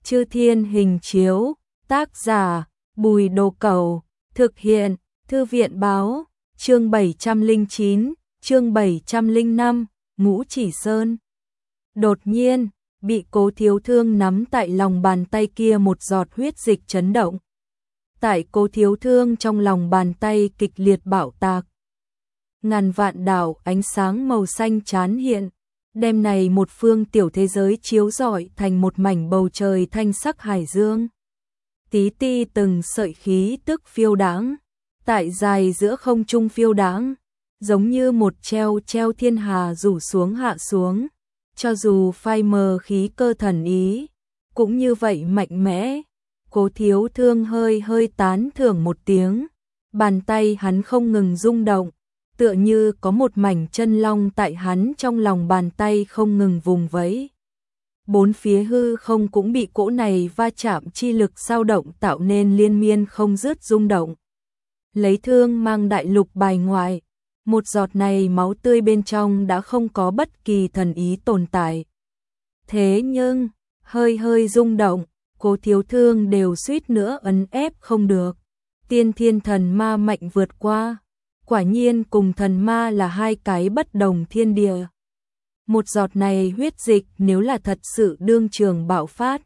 Chư Thiên Hình Chiếu, tác giả, Bùi Đồ Cẩu, thực hiện, Thư viện báo, chương 709, chương 705, Ngũ Chỉ Sơn. Đột nhiên, bị Cố Thiếu Thương nắm tại lòng bàn tay kia một giọt huyết dịch chấn động. Tại Cố Thiếu Thương trong lòng bàn tay kịch liệt bạo tạc. Ngàn vạn đạo ánh sáng màu xanh chán hiện, đêm này một phương tiểu thế giới chiếu rọi thành một mảnh bầu trời thanh sắc hải dương. Tí ti từng sợi khí tức phiêu đãng, tại dài giữa không trung phiêu đãng, giống như một treo thiên hà rủ xuống hạ xuống, cho dù phai mờ khí cơ thần ý, cũng như vậy mạnh mẽ. Cố Thiếu Thương hơi tán thưởng một tiếng, bàn tay hắn không ngừng rung động, tựa như có một mảnh chân long tại hắn trong lòng bàn tay không ngừng vùng vẫy. Bốn phía hư không cũng bị cỗ này va chạm chi lực dao động tạo nên liên miên không dứt rung động. Lấy thương mang đại lục bài ngoại, một giọt này máu tươi bên trong đã không có bất kỳ thần ý tồn tại. Thế nhưng, hơi rung động, Cố Thiếu Thương đều suýt nữa ấn ép không được. Tiên thiên thần ma mạnh vượt qua, quả nhiên cùng thần ma là hai cái bất đồng thiên địa. Một giọt này huyết dịch nếu là thật sự đương trường bạo phát,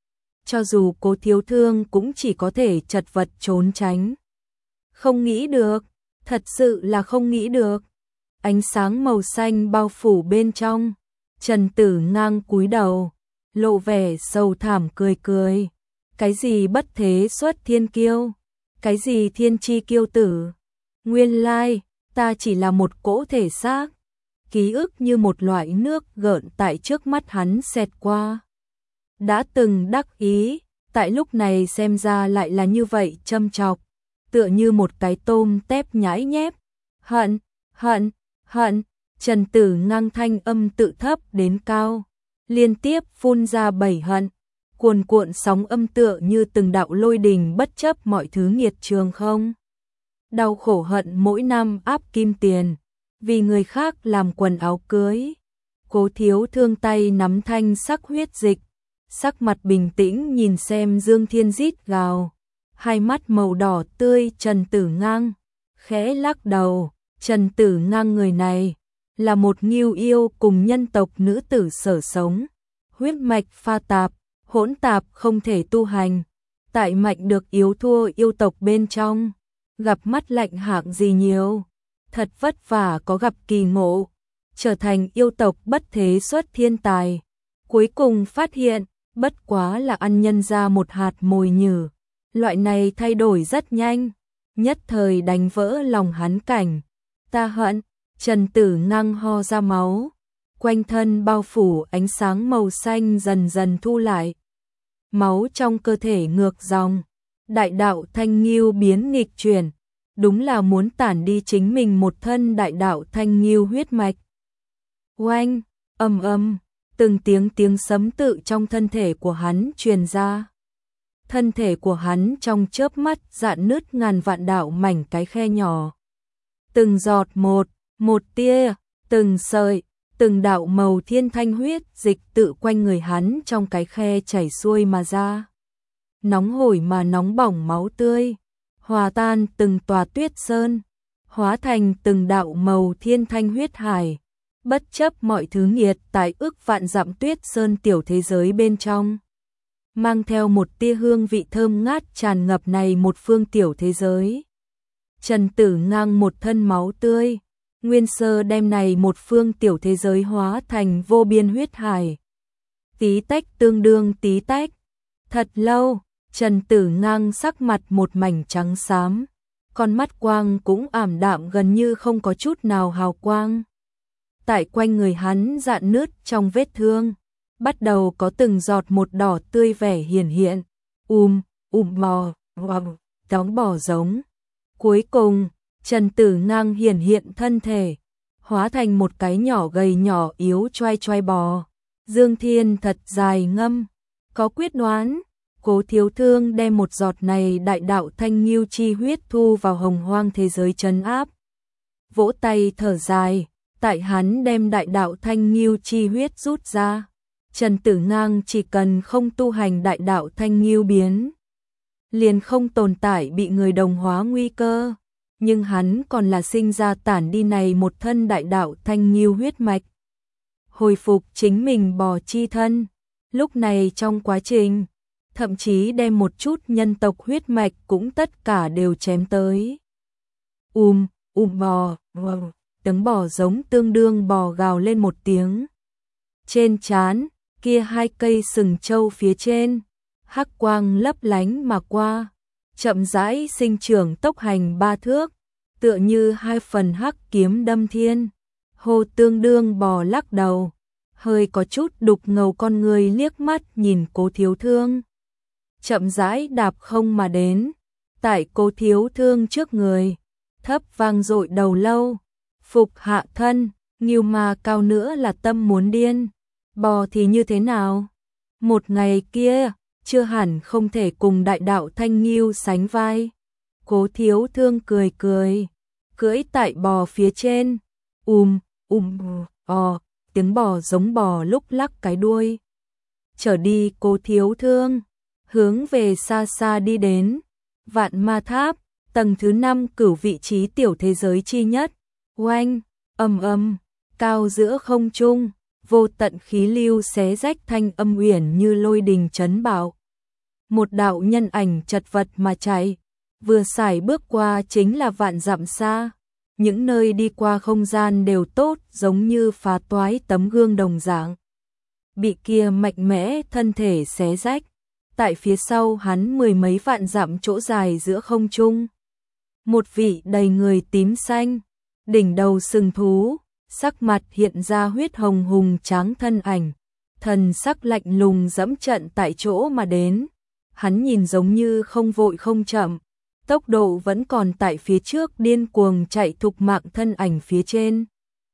cho dù Cố Thiếu Thương cũng chỉ có thể chật vật trốn tránh. Không nghĩ được, thật sự là không nghĩ được. Ánh sáng màu xanh bao phủ bên trong, Trần Tử Ngang cúi đầu, lộ vẻ sầu thảm cười. Cái gì bất thế xuất thiên kiêu, cái gì thiên chi kiêu tử, nguyên lai, ta chỉ là một cỗ thể xác. Ký ức như một loại nước gợn tại trước mắt hắn xẹt qua. Đã từng đắc ý, tại lúc này xem ra lại là như vậy châm chọc, tựa như một cái tôm tép nhãi nhép. Hận, Trần Tử Ngang thanh âm tự thấp đến cao, liên tiếp phun ra 7 hận, cuồn sóng âm tựa như từng đạo lôi đình bất chấp mọi thứ nghiệt trường không. Đau khổ hận mỗi năm áp kim tiền, vì người khác làm quần áo cưới. Cố Thiếu Thương tay nắm thanh sắc huyết dịch, sắc mặt bình tĩnh nhìn xem Dương Thiên rít gào, hai mắt màu đỏ tươi. Trần Tử Ngang khẽ lắc đầu, Trần Tử Ngang người này là một nghêu yêu cùng nhân tộc nữ tử sở sống, huyết mạch pha tạp, hỗn tạp không thể tu hành, tại mạnh được yếu thua yêu tộc bên trong, gặp mắt lạnh hạng gì nhiều, thật vất vả có gặp kỳ ngộ, trở thành yêu tộc bất thế xuất thiên tài, cuối cùng phát hiện, bất quá là ăn nhân ra một hạt mồi nhử, loại này thay đổi rất nhanh, nhất thời đánh vỡ lòng hắn cảnh. Ta hận. Trần Tử Ngang ho ra máu, quanh thân bao phủ ánh sáng màu xanh dần dần thu lại. Máu trong cơ thể ngược dòng, đại đạo thanh nghiêu biến nghịch chuyển, đúng là muốn tản đi chính mình một thân đại đạo thanh nghiêu huyết mạch. Oanh, ầm, từng tiếng sấm tự trong thân thể của hắn truyền ra. Thân thể của hắn trong chớp mắt rạn nứt ngàn vạn đạo mảnh cái khe nhỏ. Từng giọt một tia, từng sợi, từng đạo màu thiên thanh huyết dịch tự quanh người hắn trong cái khe chảy xuôi mà ra. Nóng hổi mà nóng bỏng máu tươi, hòa tan từng tòa tuyết sơn, hóa thành từng đạo màu thiên thanh huyết hải, bất chấp mọi thứ nghiệt tại ức vạn dặm tuyết sơn tiểu thế giới bên trong. Mang theo một tia hương vị thơm ngát tràn ngập này một phương tiểu thế giới. Trần Tử Ngang một thân máu tươi, nguyên sơ đem này một phương tiểu thế giới hóa thành vô biên huyết hải. Tí tách tương đương tí tách. Thật lâu, Trần Tử Ngang sắc mặt một mảnh trắng xám, con mắt quang cũng ảm đạm gần như không có chút nào hào quang. Tại quanh người hắn rạn nứt trong vết thương, bắt đầu có từng giọt một đỏ tươi vẻ hiển hiện. Bò, đóng bò giống. Cuối cùng, Trần Tử Ngang hiển hiện thân thể, hóa thành một cái nhỏ gầy nhỏ yếu choai bò. Dương Thiên thật dài ngâm, có quyết đoán. Cố Thiếu Thương đem một giọt này đại đạo thanh nghiêu chi huyết thu vào hồng hoang thế giới trấn áp. Vỗ tay thở dài, tại hắn đem đại đạo thanh nghiêu chi huyết rút ra, Trần Tử Ngang chỉ cần không tu hành đại đạo thanh nghiêu biến, liền không tồn tại bị người đồng hóa nguy cơ, nhưng hắn còn là sinh ra tản đi này một thân đại đạo thanh nghiêu huyết mạch, hồi phục chính mình bò chi thân. Lúc này trong quá trình, thậm chí đem một chút nhân tộc huyết mạch cũng tất cả đều chém tới. Bò, tiếng bò giống tương đương bò gào lên một tiếng. Trên trán, kia hai cây sừng trâu phía trên, hắc quang lấp lánh mà qua, chậm rãi sinh trưởng tốc hành 3 thước, tựa như hai phần hắc kiếm đâm thiên. Hồ Tương Đương bò lắc đầu, hơi có chút đục ngầu con người liếc mắt nhìn Cố Thiếu Thương. Chậm rãi đạp không mà đến, tại Cố Thiếu Thương trước người, thấp vang dội đầu lâu, phục hạ thân, nghiêu mà cao nữa là tâm muốn điên. Bò thì như thế nào? Một ngày kia, chưa hẳn không thể cùng đại đạo thanh nghiêu sánh vai. Cố Thiếu Thương cười cười, cưỡi tại bò phía trên, tiếng bò giống bò lúc lắc cái đuôi. Trở đi Cố Thiếu Thương, hướng về xa xa đi đến, Vạn Ma Tháp, tầng thứ 5 cửu vị trí tiểu thế giới chi nhất. Oanh, cao giữa không trung, vô tận khí lưu xé rách thanh âm uyển như lôi đình chấn bạo. Một đạo nhân ảnh chật vật mà chạy, vừa xài bước qua chính là vạn dặm xa. Những nơi đi qua không gian đều tốt giống như phá toái tấm gương đồng dạng. Bị kia mạnh mẽ thân thể xé rách, tại phía sau hắn 10 mấy vạn dặm chỗ dài giữa không trung. Một vị đầy người tím xanh, đỉnh đầu sừng thú, sắc mặt hiện ra huyết hồng hùng tráng thân ảnh, thần sắc lạnh lùng dẫm trận tại chỗ mà đến. Hắn nhìn giống như không vội không chậm, tốc độ vẫn còn tại phía trước điên cuồng chạy thục mạng thân ảnh phía trên.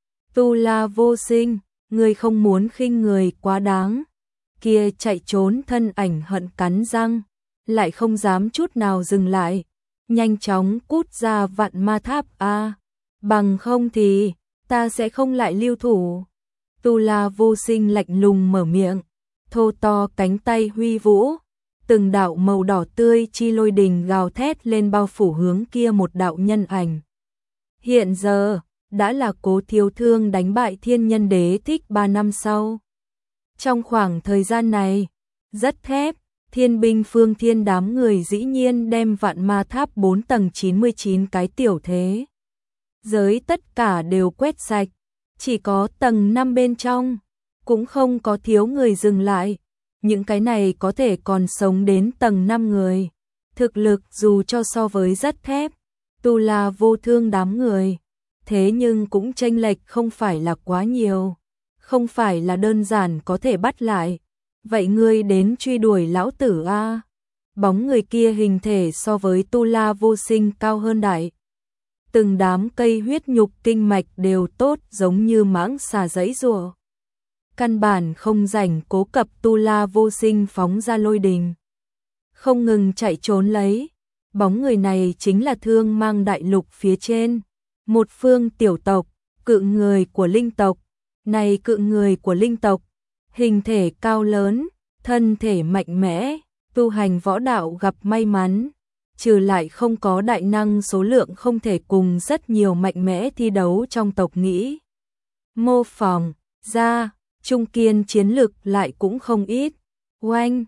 Tu La Vô Sinh, ngươi không muốn khinh người quá đáng. Kia chạy trốn thân ảnh hận cắn răng, lại không dám chút nào dừng lại, nhanh chóng cút ra Vạn Ma Tháp a, bằng không thì ta sẽ không lại lưu thủ. Tu La Vô Sinh lạnh lùng mở miệng, thô to cánh tay huy vũ, từng đạo màu đỏ tươi chi lôi đình gào thét lên bao phủ hướng kia một đạo nhân ảnh. Hiện giờ, đã là Cố Thiếu Thương đánh bại Thiên Nhân Đế Thích 3 năm sau. Trong khoảng thời gian này, rất thép, Thiên binh Phương Thiên đám người dĩ nhiên đem Vạn Ma Tháp 4 tầng 99 cái tiểu thế giới tất cả đều quét sạch, chỉ có tầng 5 bên trong, cũng không có thiếu người dừng lại. Những cái này có thể còn sống đến tầng 5 người. Thực lực dù cho so với rất thép, Tu La Vô Thương đám người, thế nhưng cũng chênh lệch không phải là quá nhiều, không phải là đơn giản có thể bắt lại. Vậy ngươi đến truy đuổi lão tử a? Bóng người kia hình thể so với Tu La Vô Sinh cao hơn đại. Từng đám cây huyết nhục kinh mạch đều tốt giống như mãng xà giãy giụa. Căn bản không rảnh cố cập Tu La Vô Sinh phóng ra lôi đình, không ngừng chạy trốn lấy. Bóng người này chính là Thương Mang đại lục phía trên một phương tiểu tộc, cự người của linh tộc. Này cự người của linh tộc, hình thể cao lớn, thân thể mạnh mẽ, tu hành võ đạo gặp may mắn, trừ lại không có đại năng số lượng không thể cùng rất nhiều mạnh mẽ thi đấu trong tộc nghĩ mô phỏng ra. Trung kiên chiến lực lại cũng không ít. Oanh,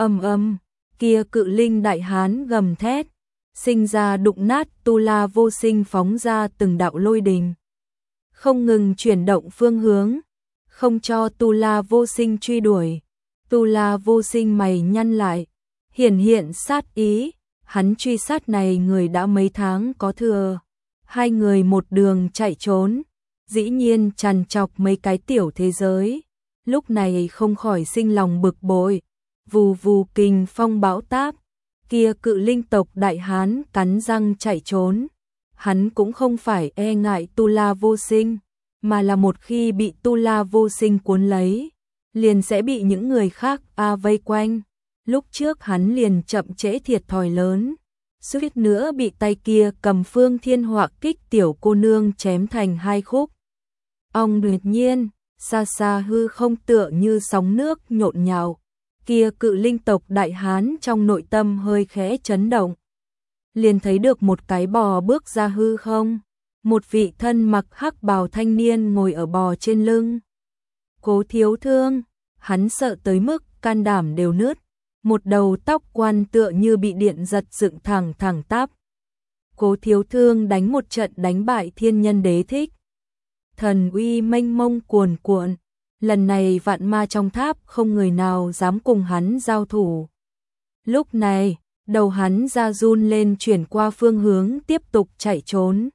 kia cự linh đại hán gầm thét, sinh ra đụng nát Tu La Vô Sinh phóng ra từng đạo lôi đình, không ngừng chuyển động phương hướng, không cho Tu La Vô Sinh truy đuổi. Tu La Vô Sinh mày nhăn lại, hiển hiện sát ý, hắn truy sát này người đã mấy tháng có thừa. Hai người một đường chạy trốn, dĩ nhiên trằn trọc mấy cái tiểu thế giới. Lúc này không khỏi sinh lòng bực bội, vù vù kình phong bão táp, kia cự linh tộc đại hán cắn răng chạy trốn. Hắn cũng không phải e ngại Tu La Vô Sinh, mà là một khi bị Tu La Vô Sinh cuốn lấy, liền sẽ bị những người khác vây quanh. Lúc trước hắn liền chậm trễ thiệt thòi lớn, suýt nữa bị tay kia cầm Phương Thiên Họa Kích tiểu cô nương chém thành hai khúc. Ông đột nhiên xa xa hư không tựa như sóng nước nhộn nhạo, kia cự linh tộc đại hán trong nội tâm hơi khẽ chấn động. Liền thấy được một cái bò bước ra hư không, một vị thân mặc hắc bào thanh niên ngồi ở bò trên lưng. Cố Thiếu Thương, hắn sợ tới mức can đảm đều nứt, một đầu tóc quan tựa như bị điện giật dựng thẳng thẳng tắp. Cố Thiếu Thương đánh một trận đánh bại Thiên Nhân Đế Thích. Thần uy mênh mông cuồn cuộn, lần này vạn ma trong tháp không người nào dám cùng hắn giao thủ. Lúc này, đầu hắn ra run lên chuyển qua phương hướng tiếp tục chạy trốn.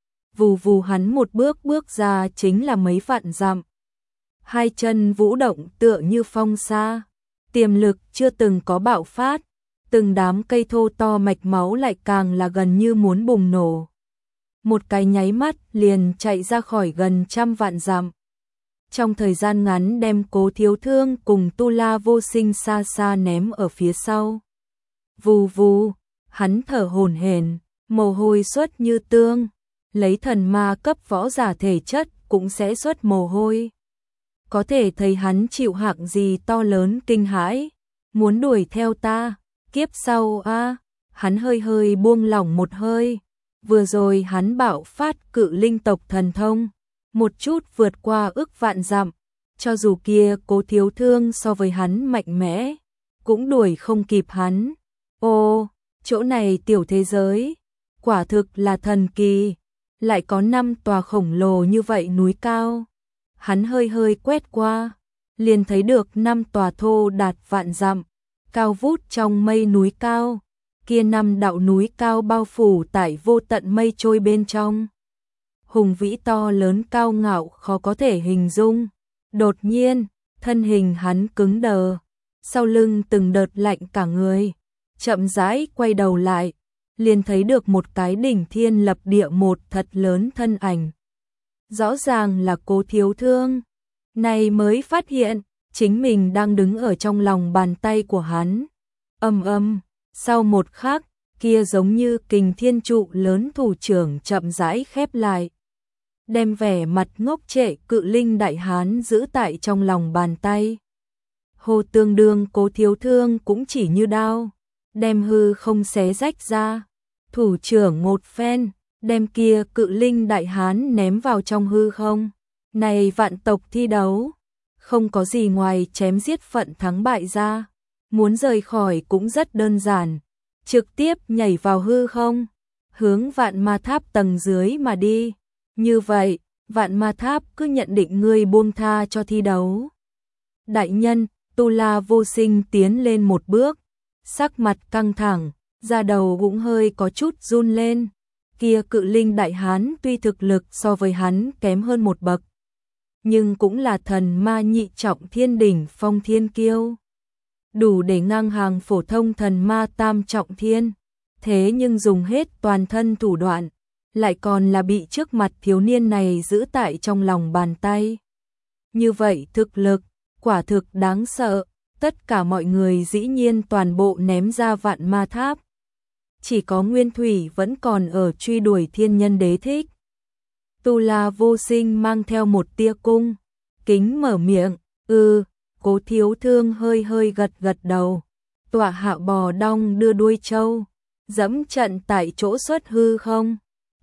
Vù vù hắn một bước bước ra chính là mấy vạn dặm. Hai chân vũ động tựa như phong sa, tiềm lực chưa từng có bạo phát, từng đám cây thô to mạch máu lại càng là gần như muốn bùng nổ. Một cái nháy mắt liền chạy ra khỏi gần 100 vạn dặm. Trong thời gian ngắn đem Cố Thiếu Thương cùng Tu La Vô Sinh xa xa ném ở phía sau. Vù vù, hắn thở hổn hển, mồ hôi xuất như tương, lấy thần ma cấp võ giả thể chất cũng sẽ xuất mồ hôi. Có thể thấy hắn chịu hạng gì to lớn kinh hãi, muốn đuổi theo ta, kiếp sau a, hắn hơi hơi buông lỏng một hơi. Vừa rồi hắn bạo phát cự linh tộc thần thông, một chút vượt qua ức vạn dặm, cho dù kia Cố Thiếu Thương so với hắn mạnh mẽ, cũng đuổi không kịp hắn. Ô, chỗ này tiểu thế giới, quả thực là thần kỳ, lại có 5 tòa khổng lồ như vậy núi cao. Hắn hơi hơi quét qua, liền thấy được 5 tòa thô đạt vạn dặm, cao vút trong mây núi cao. Kia 5 đạo núi cao bao phủ tại vô tận mây trôi bên trong. Hùng vĩ to lớn cao ngạo khó có thể hình dung. Đột nhiên, thân hình hắn cứng đờ, sau lưng từng đợt lạnh cả người, chậm rãi quay đầu lại, liền thấy được một cái đỉnh thiên lập địa một thật lớn thân ảnh. Rõ ràng là Cố Thiếu Thương, này mới phát hiện, chính mình đang đứng ở trong lòng bàn tay của hắn. Sau một khắc, kia giống như kình thiên trụ lớn thủ trưởng chậm rãi khép lại. Đem vẻ mặt ngốc trệ cự linh đại hán giữ tại trong lòng bàn tay. Hồ tương đương Cố Thiếu Thương cũng chỉ như đao, đem hư không xé rách ra. Thủ trưởng một phen, đem kia cự linh đại hán ném vào trong hư không. Này vạn tộc thi đấu, không có gì ngoài chém giết phận thắng bại ra. Muốn rời khỏi cũng rất đơn giản, trực tiếp nhảy vào hư không, hướng vạn ma tháp tầng dưới mà đi. Như vậy, vạn ma tháp cứ nhận định ngươi buông tha cho thi đấu. Đại nhân, Tu La Vô Sinh tiến lên một bước, sắc mặt căng thẳng, da đầu cũng hơi có chút run lên. Kia cự linh đại hán tuy thực lực so với hắn kém hơn một bậc, nhưng cũng là thần ma nhị trọng thiên đỉnh phong thiên kiêu, đủ để ngang hàng phổ thông thần ma tam trọng thiên. Thế nhưng dùng hết toàn thân thủ đoạn, lại còn là bị trước mặt thiếu niên này giữ tại trong lòng bàn tay. Như vậy thực lực, quả thực đáng sợ. Tất cả mọi người dĩ nhiên toàn bộ ném ra vạn ma tháp. Chỉ có Nguyên Thủy vẫn còn ở truy đuổi Thiên Nhân Đế Thích. Tu La Vô Sinh mang theo một tia cung kính mở miệng, Cố Thiếu Thương hơi hơi gật gật đầu. Tọa hạ bò đong đưa đuôi trâu, dẫm trận tại chỗ xuất hư không.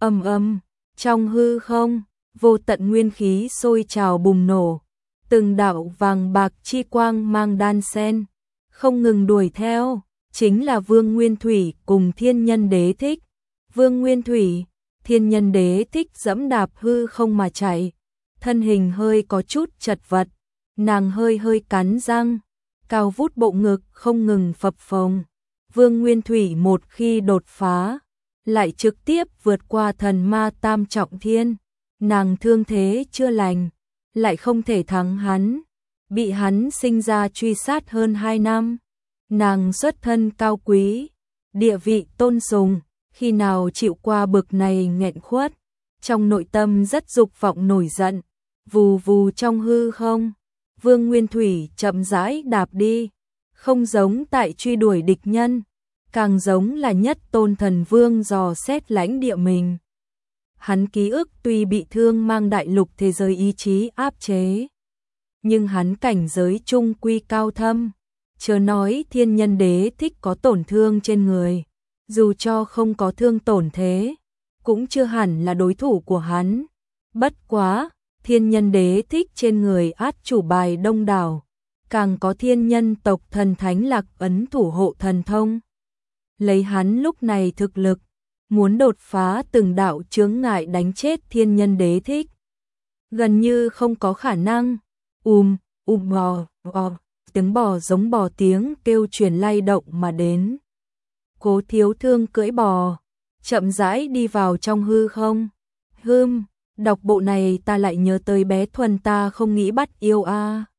Trong hư không, vô tận nguyên khí sôi trào bùng nổ, từng đạo vàng bạc chi quang mang đan sen, không ngừng đuổi theo, chính là Vương Nguyên Thủy cùng Thiên Nhân Đế Thích. Vương Nguyên Thủy, Thiên Nhân Đế Thích dẫm đạp hư không mà chạy, thân hình hơi có chút chật vật, nàng hơi hơi cắn răng, cao vút bộ ngực không ngừng phập phồng. Vương Nguyên Thủy một khi đột phá, lại trực tiếp vượt qua thần ma tam trọng thiên, nàng thương thế chưa lành, lại không thể thắng hắn, bị hắn sinh ra truy sát hơn 2 năm. Nàng xuất thân cao quý, địa vị tôn sùng, khi nào chịu qua bực này nghẹn khuất, trong nội tâm rất dục vọng nổi giận. Vù vù trong hư không, Vương Nguyên Thủy chậm rãi đạp đi, không giống tại truy đuổi địch nhân, càng giống là nhất tôn thần vương dò xét lãnh địa mình. Hắn ký ức tuy bị thương mang đại lục thế giới ý chí áp chế, nhưng hắn cảnh giới trung quy cao thâm, chớ nói thiên nhân đế thích có tổn thương trên người, dù cho không có thương tổn thế, cũng chưa hẳn là đối thủ của hắn. Bất quá, thiên nhân đế thích trên người át chủ bài đông đảo, càng có thiên nhân tộc thần thánh lạc ấn thủ hộ thần thông. Lấy hắn lúc này thực lực, muốn đột phá từng đạo chướng ngại đánh chết thiên nhân đế thích, gần như không có khả năng. Bò, tiếng bò giống bò tiếng kêu truyền lay động mà đến. Cố Thiếu Thương cưỡi bò, chậm rãi đi vào trong hư không. Đọc bộ này ta lại nhớ tới bé Thuần ta không nghĩ bắt yêu a.